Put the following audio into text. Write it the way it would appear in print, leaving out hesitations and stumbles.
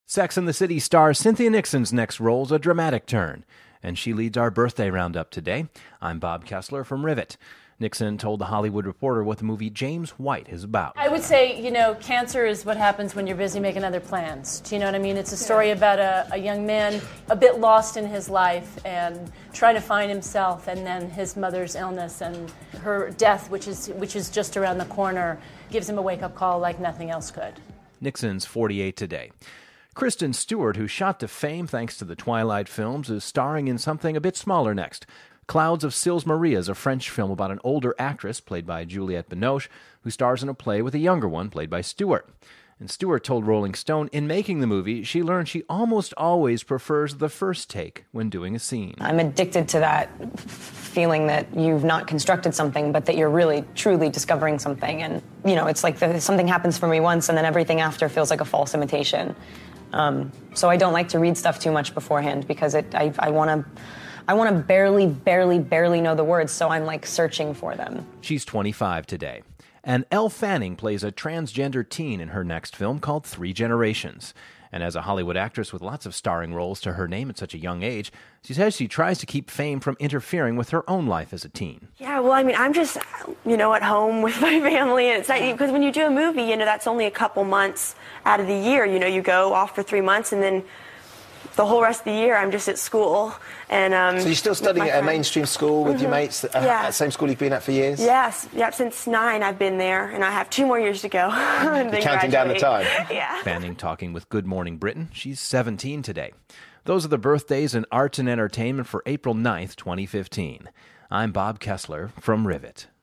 Sex and the City star Cynthia Nixon's next role's a dramatic turn, and she leads our birthday roundup today. I'm Bob Kessler from Rivet. Nixon told The Hollywood Reporter what the movie James White is about. I would say, cancer is what happens when you're busy making other plans. Do you know what I mean? It's a story about a young man a bit lost in his life and trying to find himself, and then his mother's illness and her death, which is just around the corner, gives him a wake-up call like nothing else could. Nixon's 48 today. Kristen Stewart, who shot to fame thanks to the Twilight films, is starring in something a bit smaller next. Clouds of Sils Maria is a French film about an older actress, played by Juliette Binoche, who stars in a play with a younger one, played by Stewart. And Stewart told Rolling Stone, in making the movie, she learned she almost always prefers the first take when doing a scene. I'm addicted to that feeling that you've not constructed something, but that you're really, truly discovering something. And, it's like something happens for me once, and then everything after feels like a false imitation. So I don't like to read stuff too much beforehand, because I want to barely know the words, so I'm like searching for them. She's 25 today. And Elle Fanning plays a transgender teen in her next film called Three Generations. And as a Hollywood actress with lots of starring roles to her name at such a young age, she says she tries to keep fame from interfering with her own life as a teen. Yeah, well, I'm just, at home with my family, and it's not, because when you do a movie, that's only a couple months out of the year. You go off for 3 months, and then the whole rest of the year I'm just at school. And so you're still studying at a mainstream school with your mates at the same school you've been at for years? Yes, since 9 I've been there, and I have 2 more years to go. And you're counting down the time. Yeah. Fanning talking with Good Morning Britain. She's 17 today. Those are the birthdays in arts and entertainment for April 9th, 2015. I'm Bob Kessler from Rivet.